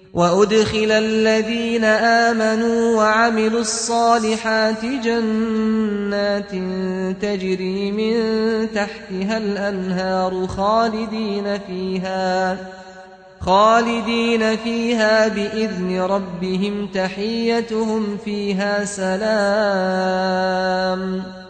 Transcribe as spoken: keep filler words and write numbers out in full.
وأدخل الذين آمنوا وعملوا الصالحات جنات تجري من تحتها الأنهار خالدين فيها خالدين فيها بإذن ربهم تحيتهم فيها سلام